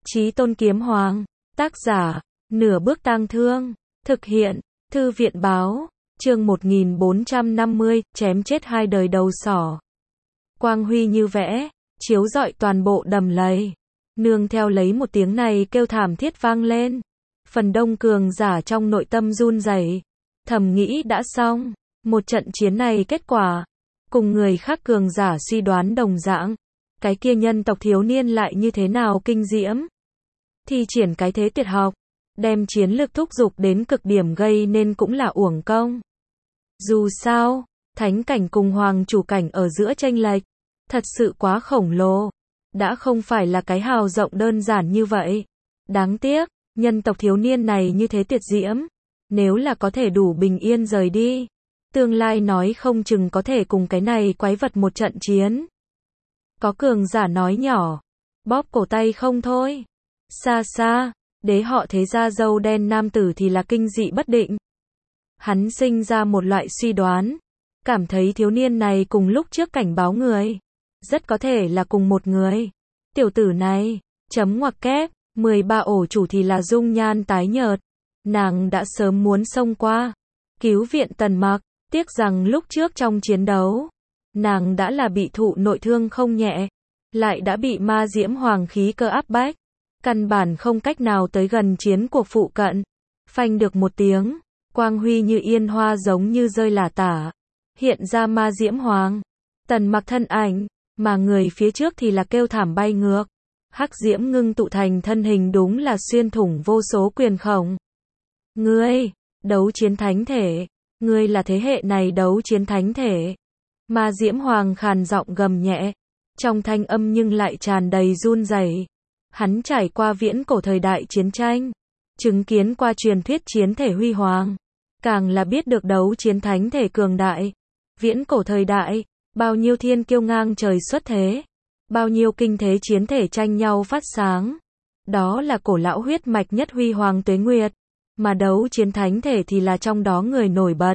Chí Tôn Kiếm Hoàng, tác giả, Nửa Bước Tang Thương, thực hiện, Thư viện báo, chương 1450, chém chết hai đời đầu sỏ. Quang huy như vẽ, chiếu rọi toàn bộ đầm lầy. Nương theo lấy một tiếng này kêu thảm thiết vang lên. Phần đông cường giả trong nội tâm run rẩy, thầm nghĩ đã xong, một trận chiến này kết quả, cùng người khác cường giả suy đoán đồng dạng. Cái kia nhân tộc thiếu niên lại như thế nào kinh diễm. Thi triển cái thế tuyệt học, đem chiến lực thúc giục đến cực điểm gây nên cũng là uổng công. Dù sao, thánh cảnh cùng hoàng chủ cảnh ở giữa chênh lệch, thật sự quá khổng lồ. Đã không phải là cái hào rộng đơn giản như vậy. Đáng tiếc, nhân tộc thiếu niên này như thế tuyệt diễm. Nếu là có thể đủ bình yên rời đi, tương lai nói không chừng có thể cùng cái này quái vật một trận chiến. Có cường giả nói nhỏ, bóp cổ tay không thôi. Xa xa, đế họ thế gia râu đen nam tử thì là kinh dị bất định. Hắn sinh ra một loại suy đoán, cảm thấy thiếu niên này cùng lúc trước cảnh báo người, rất có thể là cùng một người. Tiểu tử này, chấm ngoặc kép, 13 ổ chủ thì là dung nhan tái nhợt. Nàng đã sớm muốn xông qua, cứu viện Tần Mặc, tiếc rằng lúc trước trong chiến đấu, nàng đã là bị thụ nội thương không nhẹ, lại đã bị ma diễm hoàng khí cơ áp bách, căn bản không cách nào tới gần chiến cuộc phụ cận. Phanh được một tiếng, quang huy như yên hoa giống như rơi lả tả, hiện ra ma diễm hoàng, Tần Mặc thân ảnh, mà người phía trước thì là kêu thảm bay ngược. Hắc diễm ngưng tụ thành thân hình đúng là xuyên thủng vô số quyền khổng. Ngươi, đấu chiến thánh thể, ngươi là thế hệ này đấu chiến thánh thể. Ma diễm hoàng khàn giọng gầm nhẹ, trong thanh âm nhưng lại tràn đầy run rẩy. Hắn trải qua viễn cổ thời đại chiến tranh, chứng kiến qua truyền thuyết chiến thể huy hoàng, càng là biết được đấu chiến thánh thể cường đại. Viễn cổ thời đại, bao nhiêu thiên kiêu ngang trời xuất thế, bao nhiêu kinh thế chiến thể tranh nhau phát sáng. Đó là cổ lão huyết mạch nhất huy hoàng tuế nguyệt, mà đấu chiến thánh thể thì là trong đó người nổi bật.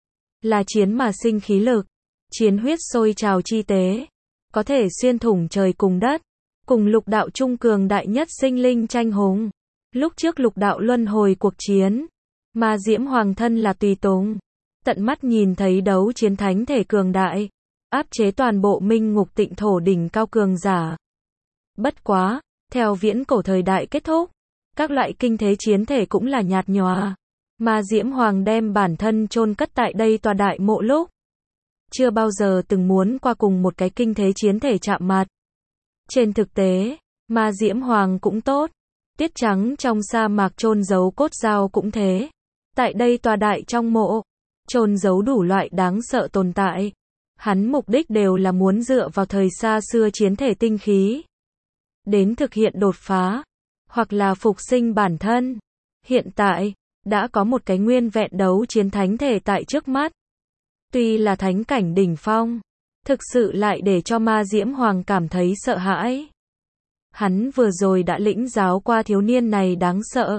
Là chiến mà sinh khí lực, chiến huyết sôi trào chi tế, có thể xuyên thủng trời cùng đất, cùng lục đạo trung cường đại nhất sinh linh tranh hùng. Lúc trước lục đạo luân hồi cuộc chiến, ma diễm hoàng thân là tùy tùng, tận mắt nhìn thấy đấu chiến thánh thể cường đại, áp chế toàn bộ minh ngục tịnh thổ đỉnh cao cường giả. Bất quá, theo viễn cổ thời đại kết thúc, các loại kinh thế chiến thể cũng là nhạt nhòa. Ma diễm hoàng đem bản thân chôn cất tại đây tòa đại mộ lúc, chưa bao giờ từng muốn qua cùng một cái kinh thế chiến thể chạm mặt. Trên thực tế, ma diễm hoàng cũng tốt, tiết trắng trong sa mạc chôn giấu cốt dao cũng thế. Tại đây tòa đại trong mộ, chôn giấu đủ loại đáng sợ tồn tại. Hắn mục đích đều là muốn dựa vào thời xa xưa chiến thể tinh khí, đến thực hiện đột phá, hoặc là phục sinh bản thân. Hiện tại, đã có một cái nguyên vẹn đấu chiến thánh thể tại trước mắt. Tuy là thánh cảnh đỉnh phong, thực sự lại để cho ma diễm hoàng cảm thấy sợ hãi. Hắn vừa rồi đã lĩnh giáo qua thiếu niên này đáng sợ.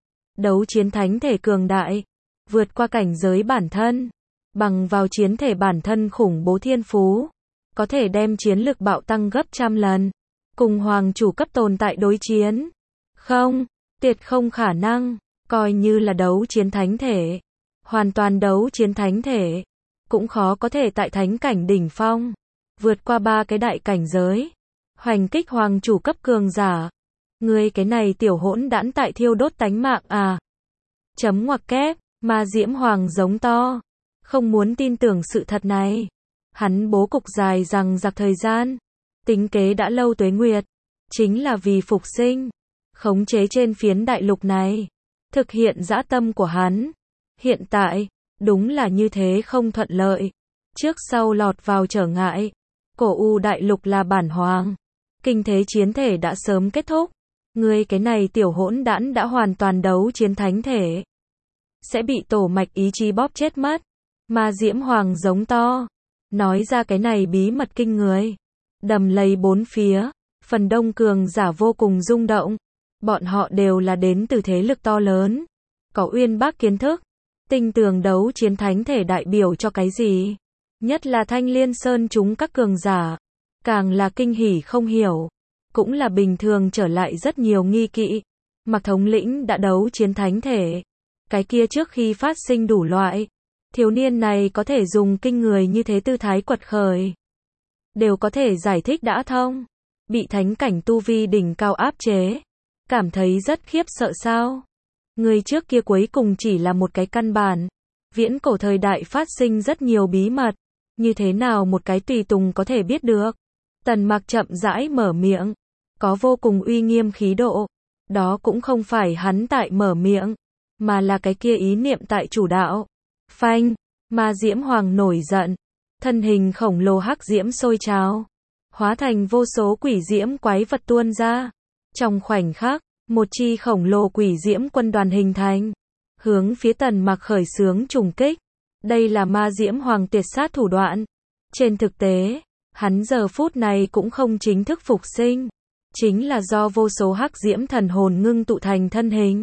Đấu chiến thánh thể cường đại, vượt qua cảnh giới bản thân, bằng vào chiến thể bản thân khủng bố thiên phú, có thể đem chiến lực bạo tăng gấp trăm lần, cùng hoàng chủ cấp tồn tại đối chiến. Không, tuyệt không khả năng, coi như là đấu chiến thánh thể, hoàn toàn đấu chiến thánh thể, cũng khó có thể tại thánh cảnh đỉnh phong, vượt qua ba cái đại cảnh giới, hoành kích hoàng chủ cấp cường giả. Ngươi cái này tiểu hỗn đản tại thiêu đốt tánh mạng à? Chấm ngoặc kép, ma diễm hoàng giống to, không muốn tin tưởng sự thật này. Hắn bố cục dài rằng giặc thời gian, tính kế đã lâu tuế nguyệt, chính là vì phục sinh, khống chế trên phiến đại lục này, thực hiện dã tâm của hắn. Hiện tại, đúng là như thế không thuận lợi, trước sau lọt vào trở ngại. Cổ U đại lục là bản hoàng, kinh thế chiến thể đã sớm kết thúc. Ngươi cái này tiểu hỗn đản đã hoàn toàn đấu chiến thánh thể, sẽ bị tổ mạch ý chí bóp chết mất. Ma diễm hoàng giống to, nói ra cái này bí mật kinh người. Đầm lầy bốn phía, phần đông cường giả vô cùng rung động. Bọn họ đều là đến từ thế lực to lớn, có uyên bác kiến thức, tinh tường đấu chiến thánh thể đại biểu cho cái gì. Nhất là Thanh Liên Sơn chúng các cường giả, càng là kinh hỉ không hiểu. cũng là bình thường trở lại rất nhiều nghi kỵ. Mạc thống lĩnh đã đấu chiến thánh thể. Cái kia trước khi phát sinh đủ loại. Thiếu niên này có thể dùng kinh người như thế tư thái quật khởi. Đều có thể giải thích đã thông. Bị thánh cảnh tu vi đỉnh cao áp chế. Cảm thấy rất khiếp sợ sao. Người trước kia cuối cùng chỉ là một cái căn bản. Viễn cổ thời đại phát sinh rất nhiều bí mật. Như thế nào một cái tùy tùng có thể biết được. Tần Mặc chậm rãi mở miệng. Có vô cùng uy nghiêm khí độ. Đó cũng không phải hắn tại mở miệng. Mà là cái kia ý niệm tại chủ đạo. Phanh. Ma Diễm Hoàng nổi giận. Thân hình khổng lồ hắc diễm sôi trào. Hóa thành vô số quỷ diễm quái vật tuôn ra. Trong khoảnh khắc, một chi khổng lồ quỷ diễm quân đoàn hình thành. Hướng phía Tần Mặc khởi xướng trùng kích. Đây là Ma Diễm Hoàng tuyệt sát thủ đoạn. Trên thực tế, hắn giờ phút này cũng không chính thức phục sinh. Chính là do vô số hắc diễm thần hồn ngưng tụ thành thân hình.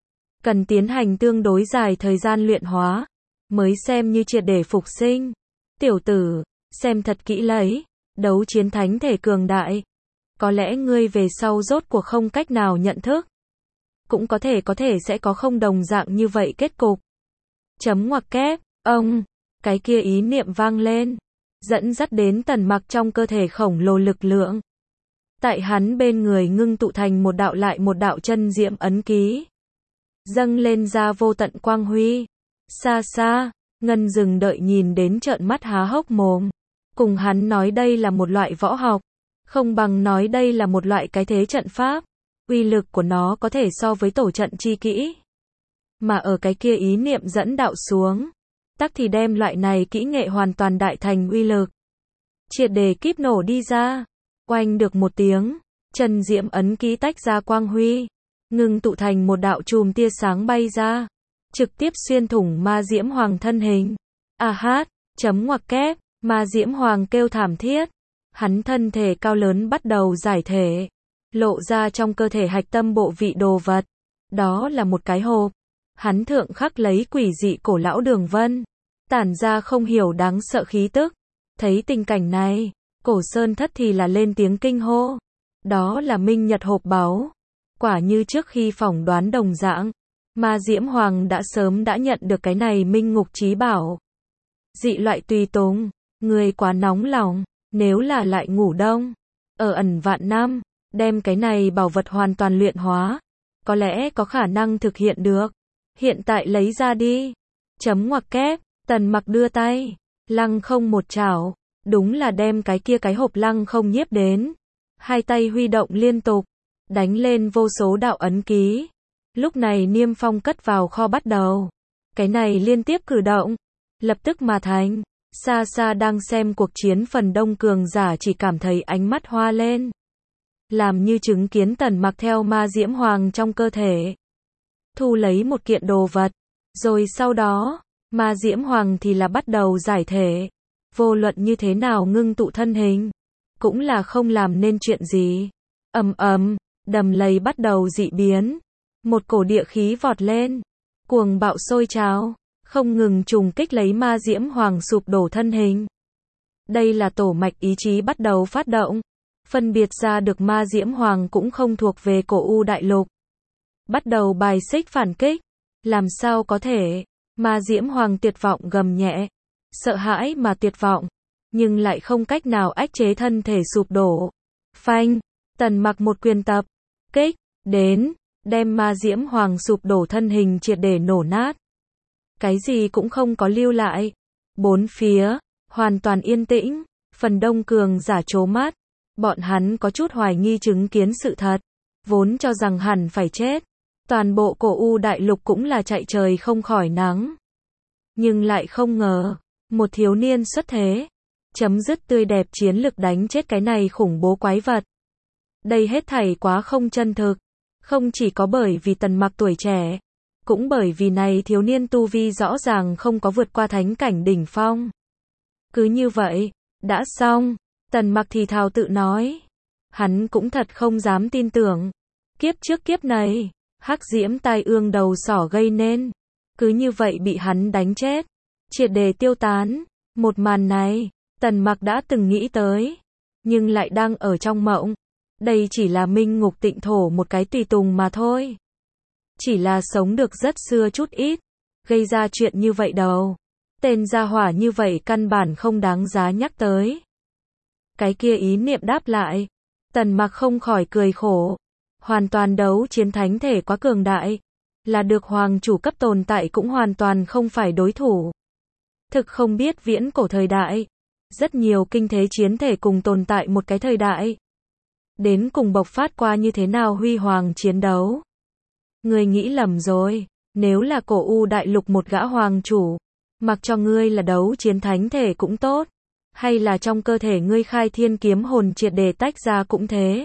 Cần tiến hành tương đối dài thời gian luyện hóa. Mới xem như triệt để phục sinh. Tiểu tử, xem thật kỹ lấy. Đấu chiến thánh thể cường đại. Có lẽ ngươi về sau rốt cuộc không cách nào nhận thức. Cũng có thể sẽ có không đồng dạng như vậy kết cục. Chấm ngoặc kép, ông, cái kia ý niệm vang lên. Dẫn dắt đến Tần Mặc trong cơ thể khổng lồ lực lượng. Tại hắn bên người ngưng tụ thành một đạo lại một đạo chân diễm ấn ký. Dâng lên ra vô tận quang huy. Xa xa, Ngân dừng đợi nhìn đến trợn mắt há hốc mồm. Cùng hắn nói đây là một loại võ học. Không bằng nói đây là một loại cái thế trận pháp. Uy lực của nó có thể so với tổ trận chi kỹ. Mà ở cái kia ý niệm dẫn đạo xuống. Tắc thì đem loại này kỹ nghệ hoàn toàn đại thành uy lực. Triệt để kíp nổ đi ra. Oanh được một tiếng. Chân diễm ấn ký tách ra quang huy. Ngưng tụ thành một đạo chùm tia sáng bay ra. Trực tiếp xuyên thủng Ma Diễm Hoàng thân hình. Hát, chấm ngoặc kép, Ma Diễm Hoàng kêu thảm thiết. Hắn thân thể cao lớn bắt đầu giải thể. Lộ ra trong cơ thể hạch tâm bộ vị đồ vật. Đó là một cái hộp. Hắn thượng khắc lấy quỷ dị cổ lão đường vân. Tản ra không hiểu đáng sợ khí tức. Thấy tình cảnh này, Cổ Sơn Thất thì là lên tiếng kinh hô. Đó là minh nhật hộp báu. Quả như trước khi phỏng đoán đồng dạng. Ma Diễm Hoàng đã sớm đã nhận được cái này minh ngục chí bảo. Dị loại tùy tùng, người quá nóng lòng, nếu là lại ngủ đông, ở ẩn vạn năm, đem cái này bảo vật hoàn toàn luyện hóa, có lẽ có khả năng thực hiện được. Hiện tại lấy ra đi. Chấm ngoặc kép, Tần Mặc đưa tay, lăng không một chảo, đúng là đem cái kia cái hộp lăng không nhiếp đến. Hai tay huy động liên tục, đánh lên vô số đạo ấn ký. Lúc này Niêm Phong cất vào kho bắt đầu. Cái này liên tiếp cử động, lập tức mà thành. Xa xa đang xem cuộc chiến phần đông cường giả chỉ cảm thấy ánh mắt hoa lên. Làm như chứng kiến Tần Mặc theo Ma Diễm Hoàng trong cơ thể. Thu lấy một kiện đồ vật. Rồi sau đó, Ma Diễm Hoàng thì là bắt đầu giải thể. Vô luận như thế nào ngưng tụ thân hình. Cũng là không làm nên chuyện gì. Đầm lầy bắt đầu dị biến. Một cổ địa khí vọt lên. Cuồng bạo sôi trào. Không ngừng trùng kích lấy Ma Diễm Hoàng sụp đổ thân hình. Đây là tổ mạch ý chí bắt đầu phát động. Phân biệt ra được Ma Diễm Hoàng cũng không thuộc về cổ U đại lục. Bắt đầu bài xích phản kích. Làm sao có thể? Ma Diễm Hoàng tuyệt vọng gầm nhẹ. Sợ hãi mà tuyệt vọng. Nhưng lại không cách nào ách chế thân thể sụp đổ. Phanh. Tần Mặc một quyền tập. Kích. Đến. Đem Ma Diễm Hoàng sụp đổ thân hình triệt để nổ nát. Cái gì cũng không có lưu lại. Bốn phía. Hoàn toàn yên tĩnh. Phần đông cường giả trố mắt. Bọn hắn có chút hoài nghi chứng kiến sự thật. Vốn cho rằng hẳn phải chết. Toàn bộ cổ U đại lục cũng là chạy trời không khỏi nắng. Nhưng lại không ngờ. Một thiếu niên xuất thế. Chấm dứt tươi đẹp chiến lực đánh chết cái này khủng bố quái vật. Đây hết thảy quá không chân thực. Không chỉ có bởi vì Tần Mặc tuổi trẻ. Cũng bởi vì này thiếu niên tu vi rõ ràng không có vượt qua thánh cảnh đỉnh phong. Cứ như vậy. Đã xong. Tần Mặc thì thào tự nói. Hắn cũng thật không dám tin tưởng. Kiếp trước kiếp này. Hắc diễm tai ương đầu sỏ gây nên. Cứ như vậy bị hắn đánh chết. Triệt để tiêu tán. Một màn này. Tần Mặc đã từng nghĩ tới. Nhưng lại đang ở trong mộng. Đây chỉ là minh ngục tịnh thổ một cái tùy tùng mà thôi. Chỉ là sống được rất xưa chút ít. Gây ra chuyện như vậy đâu. Tên gia hỏa như vậy căn bản không đáng giá nhắc tới. Cái kia ý niệm đáp lại. Tần Mặc không khỏi cười khổ. Hoàn toàn đấu chiến thánh thể quá cường đại. Là được hoàng chủ cấp tồn tại cũng hoàn toàn không phải đối thủ. Thực không biết viễn cổ thời đại. Rất nhiều kinh thế chiến thể cùng tồn tại một cái thời đại. Đến cùng bộc phát qua như thế nào huy hoàng chiến đấu. Ngươi nghĩ lầm rồi. Nếu là cổ U đại lục một gã hoàng chủ. Mặc cho ngươi là đấu chiến thánh thể cũng tốt. Hay là trong cơ thể ngươi khai thiên kiếm hồn triệt để tách ra cũng thế.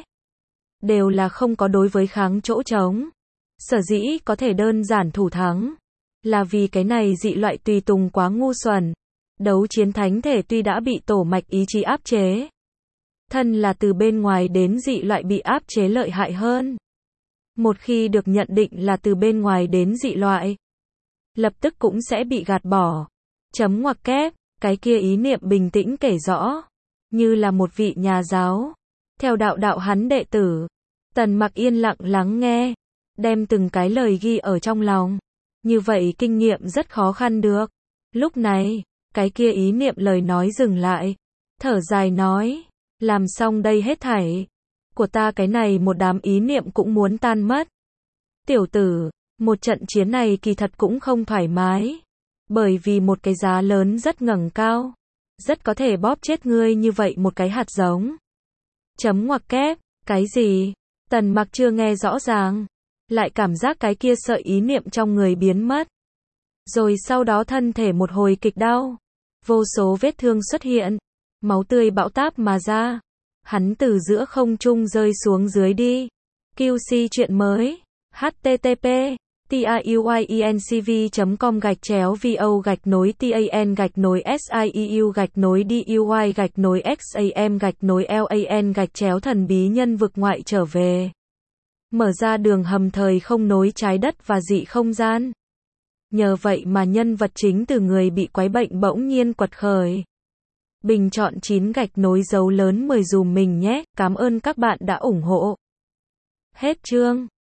Đều là không có đối với kháng chỗ trống. Sở dĩ có thể đơn giản thủ thắng. Là vì cái này dị loại tùy tùng quá ngu xuẩn. Đấu chiến thánh thể tuy đã bị tổ mạch ý chí áp chế. Thân là từ bên ngoài đến dị loại bị áp chế lợi hại hơn. Một khi được nhận định là từ bên ngoài đến dị loại. Lập tức cũng sẽ bị gạt bỏ. Chấm ngoặc kép. Cái kia ý niệm bình tĩnh kể rõ. Như là một vị nhà giáo. Theo đạo hắn đệ tử. Tần Mặc yên lặng lắng nghe. Đem từng cái lời ghi ở trong lòng. Như vậy kinh nghiệm rất khó khăn được. Lúc này, cái kia ý niệm lời nói dừng lại. Thở dài nói. Làm xong đây hết thảy. Của ta cái này một đám ý niệm cũng muốn tan mất. Tiểu tử, một trận chiến này kỳ thật cũng không thoải mái. Bởi vì một cái giá lớn rất ngẩng cao. Rất có thể bóp chết ngươi như vậy một cái hạt giống. Chấm ngoặc kép, cái gì? Tần Mặc chưa nghe rõ ràng. Lại cảm giác cái kia sợi ý niệm trong người biến mất. Rồi sau đó thân thể một hồi kịch đau. Vô số vết thương xuất hiện. Máu tươi bão táp mà ra. Hắn từ giữa không trung rơi xuống dưới đi. QC chuyện mới. http tiuyencv.com/vo-sieu-duy-xam-lan-thần bí nhân vực ngoại trở về. Mở ra đường hầm thời không nối trái đất và dị không gian. Nhờ vậy mà nhân vật chính từ người bị quái bệnh bỗng nhiên quật khởi. Bình chọn 9 gạch nối dấu lớn 10 dùm mình nhé. Cảm ơn các bạn đã ủng hộ. Hết chương.